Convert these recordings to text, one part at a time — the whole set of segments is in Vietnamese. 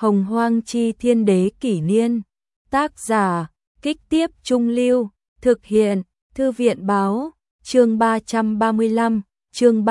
Hồng Hoang Chi Thiên Đế Kỷ Niên. Tác giả, Kích Tiếp Trung Lưu. Thực hiện, Thư viện Báo. Chương 335, chương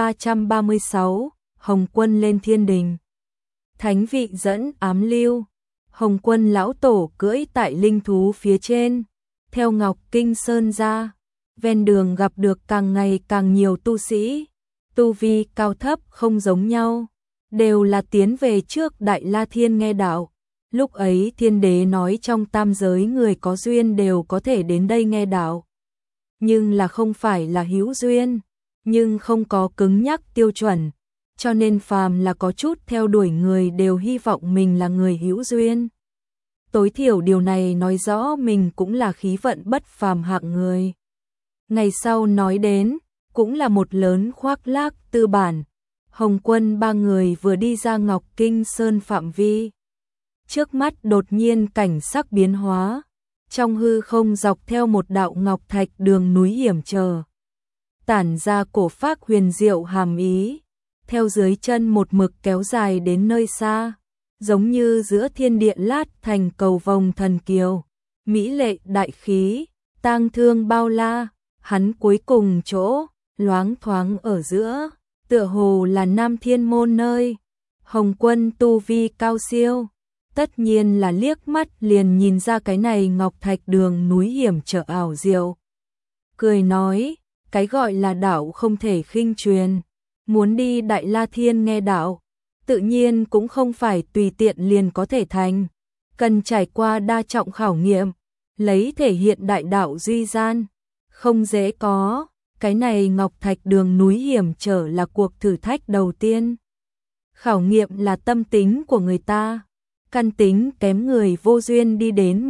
336, Hồng Quân lên thiên đình. Thánh vị dẫn ám lưu. Hồng Quân lão tổ cưỡi tại linh thú phía trên, theo Ngọc Kinh Sơn ra. Ven đường gặp được càng ngày càng nhiều tu sĩ, tu vi cao thấp không giống nhau, đều là tiến về trước Đại La Thiên nghe đạo. Lúc ấy Thiên Đế nói trong tam giới người có duyên đều có thể đến đây nghe đạo, nhưng là không phải là hữu duyên, nhưng không có cứng nhắc tiêu chuẩn, cho nên phàm là có chút theo đuổi người đều hy vọng mình là người hữu duyên. Tối thiểu điều này nói rõ mình cũng là khí vận bất phàm hạng người. Ngày sau nói đến, cũng là một lớn khoác lác tư bản. Hồng Quân ba người vừa đi ra Ngọc Kinh Sơn phạm vi. Trước mắt đột nhiên cảnh sắc biến hóa, trong hư không dọc theo một đạo ngọc thạch đường núi hiểm trở, tản ra cổ phác huyền diệu hàm ý, theo dưới chân một mực kéo dài đến nơi xa, giống như giữa thiên địa lát thành cầu vồng thần kiều, mỹ lệ đại khí, tang thương bao la. Hắn cuối cùng chỗ, loáng thoáng ở giữa, tựa hồ là Nam Thiên Môn nơi. Hồng Quân tu vi cao siêu, tất nhiên là liếc mắt liền nhìn ra cái này ngọc thạch đường núi hiểm trở ảo diệu. Cười nói, cái gọi là đạo không thể khinh truyền, muốn đi Đại La Thiên nghe đạo, tự nhiên cũng không phải tùy tiện liền có thể thành, cần trải qua đa trọng khảo nghiệm, lấy thể hiện đại đạo duy gian. Không dễ có, cái này ngọc thạch đường núi hiểm trở là cuộc thử thách đầu tiên. Khảo nghiệm là tâm tính của người ta, căn tính kém người vô duyên đi đến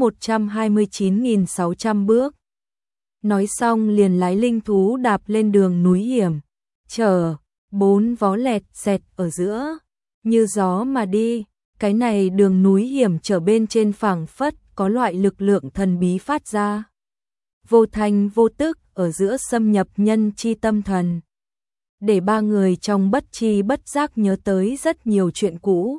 129.600 bước. Nói xong liền lái linh thú đạp lên đường núi hiểm trở, bốn vó lẹt xẹt ở giữa, như gió mà đi. Cái này đường núi hiểm trở bên trên phảng phất có loại lực lượng thần bí phát ra, vô thành vô tức ở giữa xâm nhập nhân chi tâm thần, để ba người trong bất chi bất giác nhớ tới rất nhiều chuyện cũ,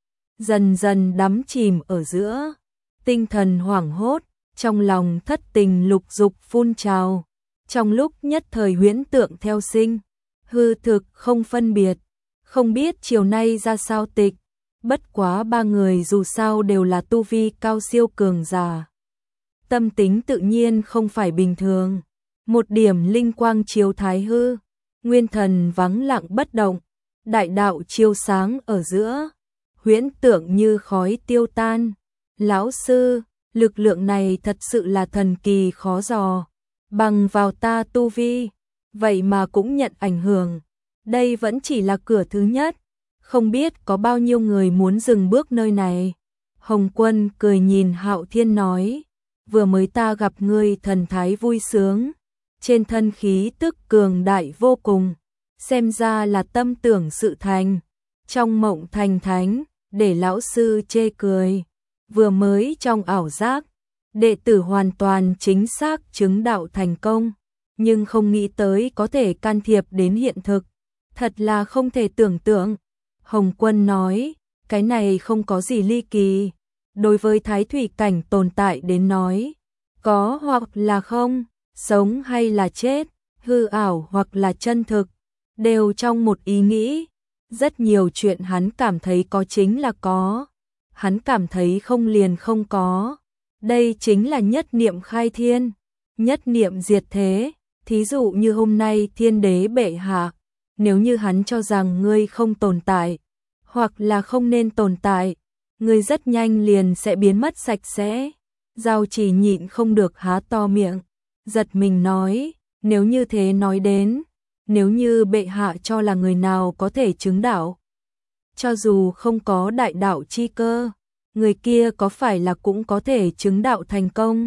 dần dần đắm chìm ở giữa, tinh thần hoảng hốt, trong lòng thất tình lục dục phun trào, trong lúc nhất thời huyễn tượng theo sinh, hư thực không phân biệt, không biết chiều nay ra sao tịch. Bất quá ba người dù sao đều là tu vi cao siêu cường giả, tâm tính tự nhiên không phải bình thường. Một điểm linh quang chiếu thái hư, nguyên thần vắng lặng bất động, đại đạo chiếu sáng ở giữa, huyễn tượng như khói tiêu tan. Lão sư, lực lượng này thật sự là thần kỳ khó dò, bằng vào ta tu vi, vậy mà cũng nhận ảnh hưởng. Đây vẫn chỉ là cửa thứ nhất, không biết có bao nhiêu người muốn dừng bước nơi này. Hồng Quân cười nhìn Hạo Thiên nói, vừa mới ta gặp ngươi thần thái vui sướng, trên thân khí tức cường đại vô cùng, xem ra là tâm tưởng sự thành, trong mộng thành thánh, để lão sư chê cười. Vừa mới trong ảo giác, đệ tử hoàn toàn chính xác chứng đạo thành công, nhưng không nghĩ tới có thể can thiệp đến hiện thực, thật là không thể tưởng tượng. Hồng Quân nói, cái này không có gì ly kỳ, đối với thái thủy cảnh tồn tại đến nói, có hoặc là không, sống hay là chết, hư ảo hoặc là chân thực, đều trong một ý nghĩ. Rất nhiều chuyện hắn cảm thấy có chính là có, hắn cảm thấy không liền không có. Đây chính là nhất niệm khai thiên, nhất niệm diệt thế. Thí dụ như hôm nay Thiên Đế bệ hạ, nếu như hắn cho rằng ngươi không tồn tại, hoặc là không nên tồn tại, ngươi rất nhanh liền sẽ biến mất sạch sẽ. Giao Chỉ nhịn không được há to miệng, giật mình nói, nếu như thế nói đến, nếu như bệ hạ cho là người nào có thể chứng đạo, cho dù không có đại đạo chi cơ, người kia có phải là cũng có thể chứng đạo thành công?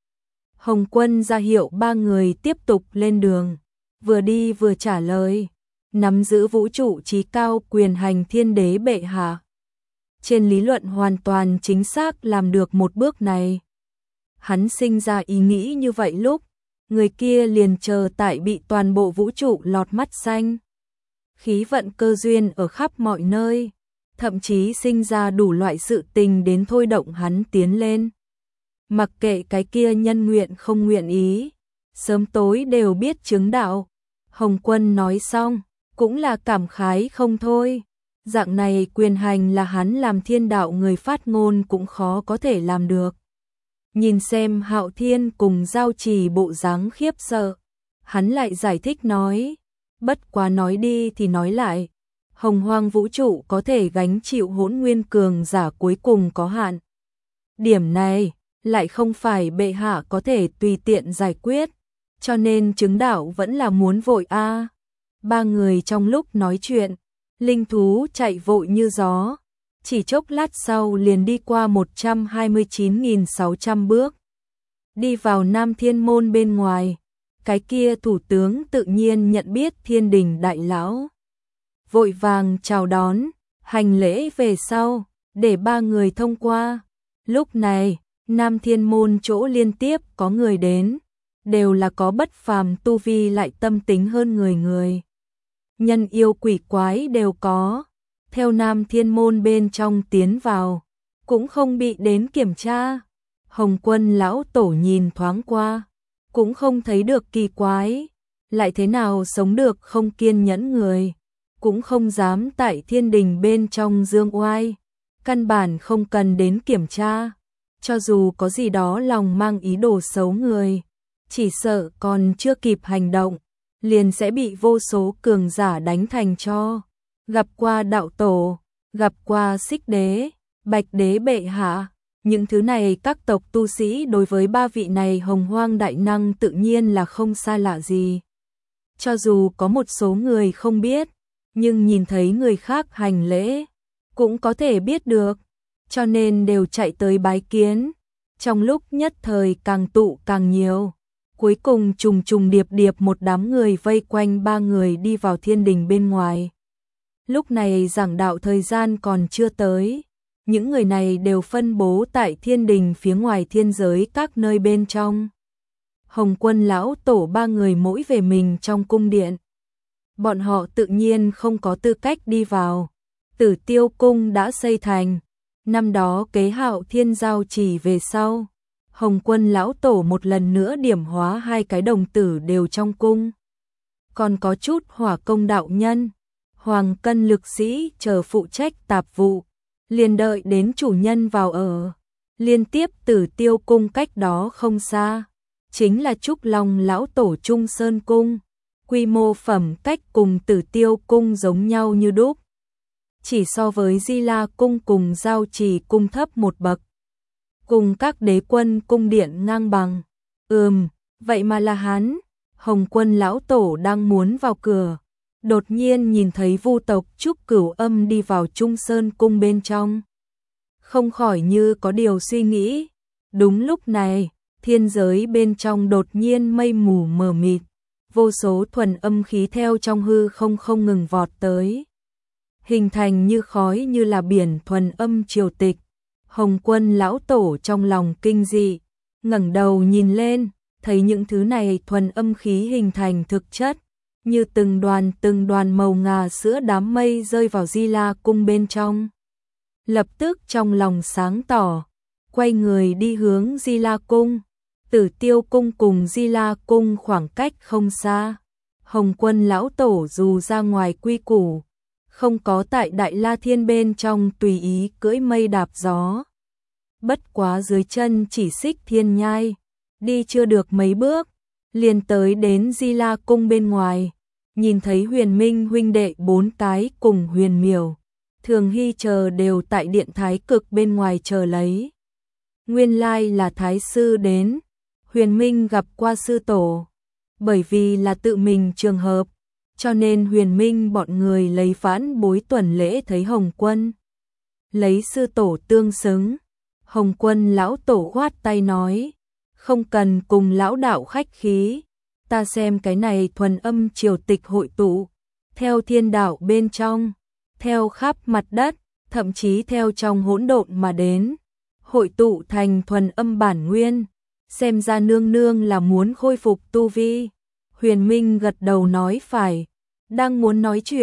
Hồng Quân ra hiệu ba người tiếp tục lên đường, vừa đi vừa trả lời, nắm giữ vũ trụ trí cao quyền hành Thiên Đế bệ hạ, trên lý luận hoàn toàn chính xác làm được một bước này. Hắn sinh ra ý nghĩ như vậy lúc, người kia liền chờ tại bị toàn bộ vũ trụ lọt mắt xanh. Khí vận cơ duyên ở khắp mọi nơi, thậm chí sinh ra đủ loại sự tình đến thôi động hắn tiến lên. Mặc kệ cái kia nhân nguyện không nguyện ý, sớm tối đều biết chứng đạo. Hồng Quân nói xong, cũng là cảm khái không thôi. Dạng này quyền hành là hắn làm thiên đạo người phát ngôn cũng khó có thể làm được. Nhìn xem Hạo Thiên cùng Giao Trì bộ dáng khiếp sợ, hắn lại giải thích nói, bất quá nói đi thì nói lại, hồng hoang vũ trụ có thể gánh chịu hỗn nguyên cường giả cuối cùng có hạn. Điểm này lại không phải bệ hạ có thể tùy tiện giải quyết, cho nên chứng đạo vẫn là muốn vội a. Ba người trong lúc nói chuyện, linh thú chạy vội như gió, chỉ chốc lát sau liền đi qua 129.600 bước. Đi vào Nam Thiên Môn bên ngoài, cái kia thủ tướng tự nhiên nhận biết Thiên Đình đại lão. Vội vàng chào đón, hành lễ về sau, để ba người thông qua. Lúc này, Nam Thiên Môn chỗ liên tiếp có người đến, đều là có bất phàm tu vi lại tâm tính hơn người. Nhân yêu quỷ quái đều có, theo Nam Thiên Môn bên trong tiến vào, cũng không bị đến kiểm tra. Hồng Quân lão tổ nhìn thoáng qua, cũng không thấy được kỳ quái, lại thế nào sống được không kiên nhẫn người, cũng không dám tại Thiên Đình bên trong dương oai, căn bản không cần đến kiểm tra, cho dù có gì đó lòng mang ý đồ xấu người, chỉ sợ còn chưa kịp hành động, liền sẽ bị vô số cường giả đánh thành tro. Gặp qua đạo tổ, gặp qua Xích Đế, Bạch Đế bệ hạ, những thứ này các tộc tu sĩ đối với ba vị này hồng hoang đại năng tự nhiên là không xa lạ gì. Cho dù có một số người không biết, nhưng nhìn thấy người khác hành lễ, cũng có thể biết được, cho nên đều chạy tới bái kiến. Trong lúc nhất thời càng tụ càng nhiều, cuối cùng trùng trùng điệp điệp một đám người vây quanh ba người đi vào Thiên Đình bên ngoài. Lúc này giảng đạo thời gian còn chưa tới, những người này đều phân bố tại Thiên Đình phía ngoài thiên giới các nơi bên trong. Hồng Quân lão tổ ba người mỗi về mình trong cung điện. Bọn họ tự nhiên không có tư cách đi vào. Tử Tiêu cung đã xây thành, năm đó kế Hạo Thiên giao chỉ về sau, Hồng Quân lão tổ một lần nữa điểm hóa hai cái đồng tử đều trong cung. Còn có chút Hỏa Công đạo nhân, Hoàng Cân lực sĩ chờ phụ trách tạp vụ, liền đợi đến chủ nhân vào ở. Liên tiếp Tử Tiêu cung cách đó không xa, chính là Trúc Long lão tổ Trung Sơn cung, quy mô phẩm cách cùng Tử Tiêu cung giống nhau như đúc. Chỉ so với Di La cung cùng Giao Trì cung thấp một bậc, cùng các đế quân cung điện ngang bằng. Vậy mà là hắn. Hồng Quân lão tổ đang muốn vào cửa, đột nhiên nhìn thấy Vu tộc Trúc Cửu Âm đi vào Trung Sơn cung bên trong, không khỏi như có điều suy nghĩ. Đúng lúc này, thiên giới bên trong đột nhiên mây mù mờ mịt, vô số thuần âm khí theo trong hư không ngừng vọt tới, hình thành như khói như là biển thuần âm triều tịch. Hồng Quân lão tổ trong lòng kinh dị, ngẩng đầu nhìn lên, thấy những thứ này thuần âm khí hình thành thực chất, như từng đoàn màu ngà sữa đám mây rơi vào Di La cung bên trong. Lập tức trong lòng sáng tỏ, quay người đi hướng Di La cung. Tử Tiêu cung cùng Di La cung khoảng cách không xa. Hồng Quân lão tổ dù ra ngoài quy củ, không có tại Đại La Thiên bên trong tùy ý cưỡi mây đạp gió. Bất quá dưới chân chỉ xích thiên nhai, đi chưa được mấy bước, liền tới đến Di La cung bên ngoài, nhìn thấy Huyền Minh huynh đệ 4 cái cùng Huyền Miểu, Thường Hy chờ đều tại điện thái cực bên ngoài chờ lấy. Nguyên lai là thái sư đến. Huyền Minh gặp qua sư tổ, bởi vì là tự mình trường hợp, cho nên Huyền Minh bọn người lấy vãn bối tuần lễ thấy Hồng Quân, lấy sư tổ tương xứng. Hồng Quân lão tổ khoát tay nói, không cần cùng lão đạo khách khí, ta xem cái này thuần âm triều tịch hội tụ, theo thiên đạo bên trong, theo khắp mặt đất, thậm chí theo trong hỗn độn mà đến, hội tụ thành thuần âm bản nguyên, xem ra nương nương là muốn khôi phục tu vi. Huyền Minh gật đầu nói phải, đang muốn nói chuyện,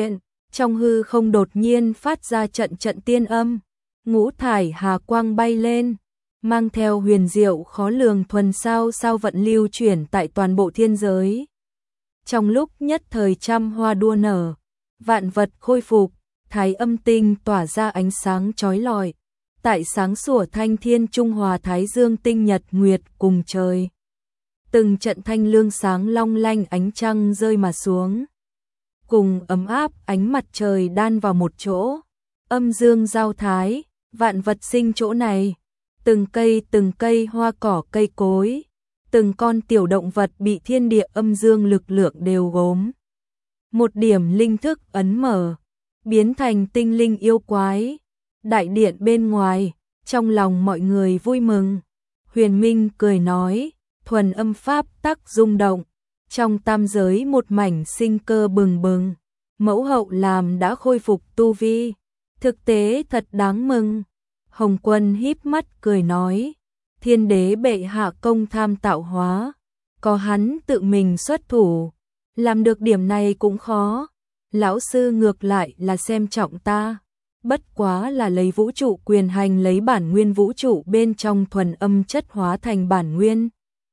Trong hư không đột nhiên phát ra trận trận tiên âm, ngũ thải hà quang bay lên, mang theo huyền diệu khó lường thuần sao sao vận lưu chuyển tại toàn bộ thiên giới. Trong lúc nhất thời trăm hoa đua nở, vạn vật khôi phục, thái âm tinh tỏa ra ánh sáng chói lọi, tại sáng sủa thanh thiên trung hòa thái dương tinh nhật nguyệt cùng trời. Từng trận thanh lương sáng long lanh ánh trăng rơi mà xuống, cùng ấm áp ánh mặt trời đan vào một chỗ, âm dương giao thái, vạn vật sinh chỗ này, từng cây hoa cỏ cây cối, từng con tiểu động vật bị thiên địa âm dương lực lượng đều gốm. Một điểm linh thức ấn mở, biến thành tinh linh yêu quái. Đại điện bên ngoài, trong lòng mọi người vui mừng. Huyền Minh cười nói, thuần âm pháp tắc rung động, trong tam giới một mảnh sinh cơ bừng bừng. Mẫu hậu làm đã khôi phục tu vi, thực tế thật đáng mừng. Hồng Quân híp mắt cười nói, thiên đế bệ hạ công tham tạo hóa, có hắn tự mình xuất thủ, làm được điểm này cũng khó. Lão sư ngược lại là xem trọng ta, bất quá là lấy vũ trụ quyền hành, lấy bản nguyên vũ trụ bên trong thuần âm chất hóa thành bản nguyên,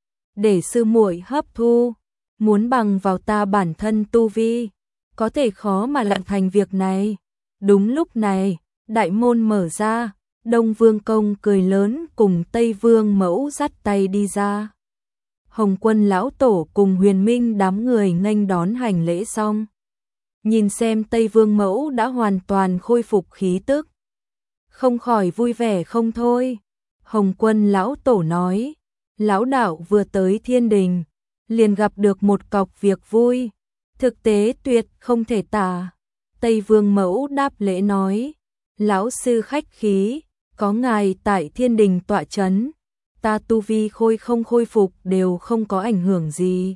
để sư muội hấp thu, muốn bằng vào ta bản thân tu vi, có thể khó mà làm thành việc này. Đúng lúc này, đại môn mở ra, Đông Vương Công cười lớn cùng Tây Vương Mẫu dắt tay đi ra. Hồng Quân lão tổ cùng Huyền Minh đám người nghênh đón hành lễ xong, nhìn xem Tây Vương Mẫu đã hoàn toàn khôi phục khí tức, không khỏi vui vẻ không thôi. Hồng Quân lão tổ nói, lão đạo vừa tới thiên đình, liền gặp được một cọc việc vui, thực tế tuyệt không thể tả. Tây Vương Mẫu đáp lễ nói, lão sư khách khí, có ngài tại thiên đình tọa chấn, ta tu vi không khôi phục đều không có ảnh hưởng gì.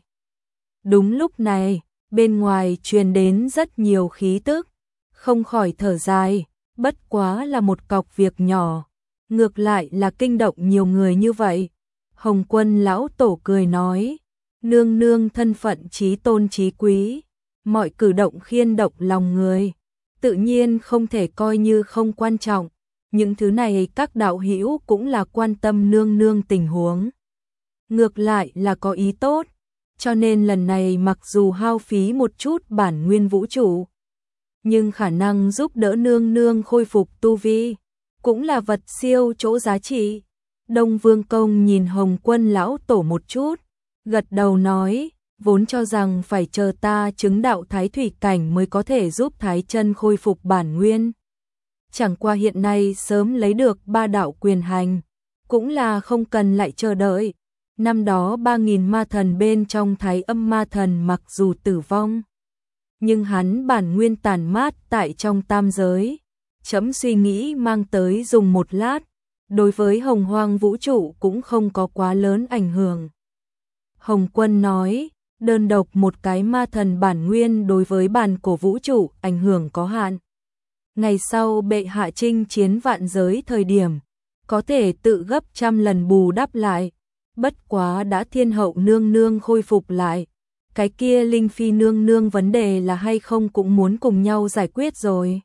Đúng lúc này, bên ngoài truyền đến rất nhiều khí tức, không khỏi thở dài, bất quá là một cọc việc nhỏ, ngược lại là kinh động nhiều người như vậy. Hồng Quân lão tổ cười nói, nương nương thân phận chí tôn chí quý, mọi cử động khiên động lòng người, tự nhiên không thể coi như không quan trọng. Những thứ này các đạo hữu cũng là quan tâm nương nương tình huống, ngược lại là có ý tốt, cho nên lần này mặc dù hao phí một chút bản nguyên vũ trụ, nhưng khả năng giúp đỡ nương nương khôi phục tu vi, cũng là vật siêu chỗ giá trị. Đông Vương Công nhìn Hồng Quân lão tổ một chút, gật đầu nói, vốn cho rằng phải chờ ta chứng đạo thái thủy cảnh mới có thể giúp Thái Chân khôi phục bản nguyên. Chẳng qua hiện nay sớm lấy được ba đạo quyền hành, cũng là không cần lại chờ đợi. Năm đó 3.000 ma thần bên trong Thái Âm ma thần mặc dù tử vong, nhưng hắn bản nguyên tàn mát tại trong tam giới. Chấm suy nghĩ mang tới dùng một lát, đối với hồng hoang vũ trụ cũng không có quá lớn ảnh hưởng. Hồng Quân nói, đơn độc một cái ma thần bản nguyên đối với bản cổ vũ trụ ảnh hưởng có hạn. Ngày sau bệ hạ chinh chiến vạn giới thời điểm, có thể tự gấp trăm lần bù đắp lại. Bất quá đã thiên hậu nương nương khôi phục lại, cái kia Linh Phi nương nương vấn đề là hay không cũng muốn cùng nhau giải quyết rồi.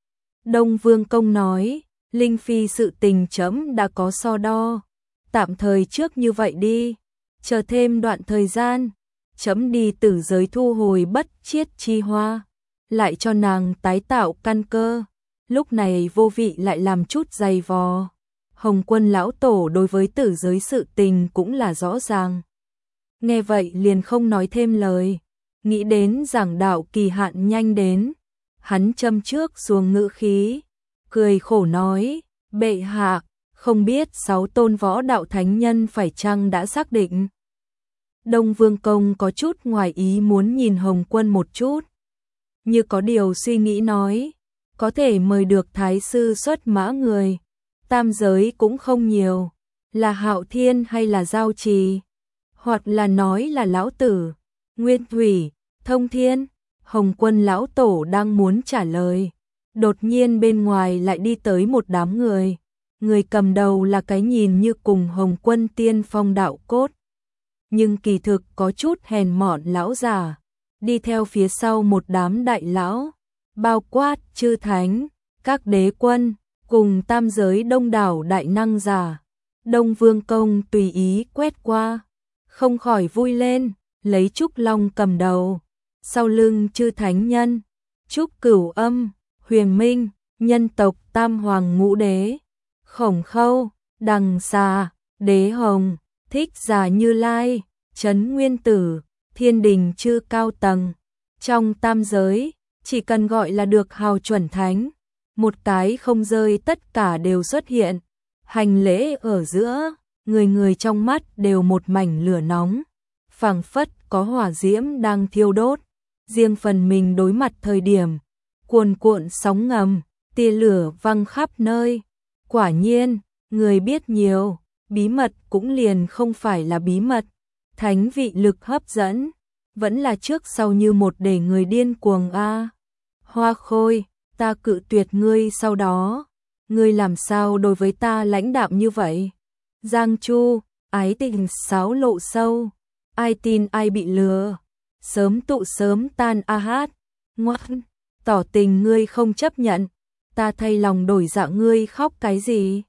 Đông Vương Công nói, Linh Phi sự tình chấm đã có so đo, tạm thời trước như vậy đi, chờ thêm đoạn thời gian, chấm đi tử giới thu hồi bất chiết chi hoa, lại cho nàng tái tạo căn cơ, lúc này vô vị lại làm chút dày vò. Hồng Quân lão tổ đối với tử giới sự tình cũng là rõ ràng. Nghe vậy liền không nói thêm lời, nghĩ đến giảng đạo kỳ hạn nhanh đến, hắn châm trước xuống ngữ khí, cười khổ nói, bệ hạ, không biết 6 tôn võ đạo thánh nhân phải chăng đã xác định. Đông Vương Công có chút ngoài ý muốn nhìn Hồng Quân một chút, như có điều suy nghĩ nói, có thể mời được thái sư xuất mã người, tam giới cũng không nhiều, là Hạo Thiên hay là Giao Trì, hoặc là nói là Lão Tử, Nguyên Thủy, Thông Thiên. Hồng Quân lão tổ đang muốn trả lời, đột nhiên bên ngoài lại đi tới một đám người, người cầm đầu là cái nhìn như cùng Hồng Quân tiên phong đạo cốt, nhưng kỳ thực có chút hèn mọn lão già, đi theo phía sau một đám đại lão, bao quát chư thánh, các đế quân, cùng tam giới đông đảo đại năng giả. Đông Vương Công tùy ý quét qua, không khỏi vui lên, lấy Trúc Long cầm đầu. Sau lưng chư thánh nhân, Trúc Cửu Âm, Huyền Minh, nhân tộc Tam Hoàng Ngũ Đế, Khổng Khâu, Đằng Xà, Đế Hồng, Thích Giả Như Lai, Trấn Nguyên Tử, thiên đình chư cao tầng. Trong tam giới, chỉ cần gọi là được hào chuẩn thánh, một cái không rơi tất cả đều xuất hiện. Hành lễ ở giữa, người người trong mắt đều một mảnh lửa nóng, phảng phất có hỏa diễm đang thiêu đốt. Riêng phần mình đối mặt thời điểm, cuồn cuộn sóng ngầm, tia lửa văng khắp nơi. Quả nhiên, người biết nhiều, bí mật cũng liền không phải là bí mật. Thánh vị lực hấp dẫn, vẫn là trước sau như một để người điên cuồng a. Hoa Khôi, ta cự tuyệt ngươi sau đó, ngươi làm sao đối với ta lãnh đạm như vậy? Giang Chu, ái tình xáo lộ sâu, ai tin ai bị lừa, sớm tụ sớm tan a hát. Ngoan, tỏ tình ngươi không chấp nhận, ta thay lòng đổi dạ ngươi khóc cái gì?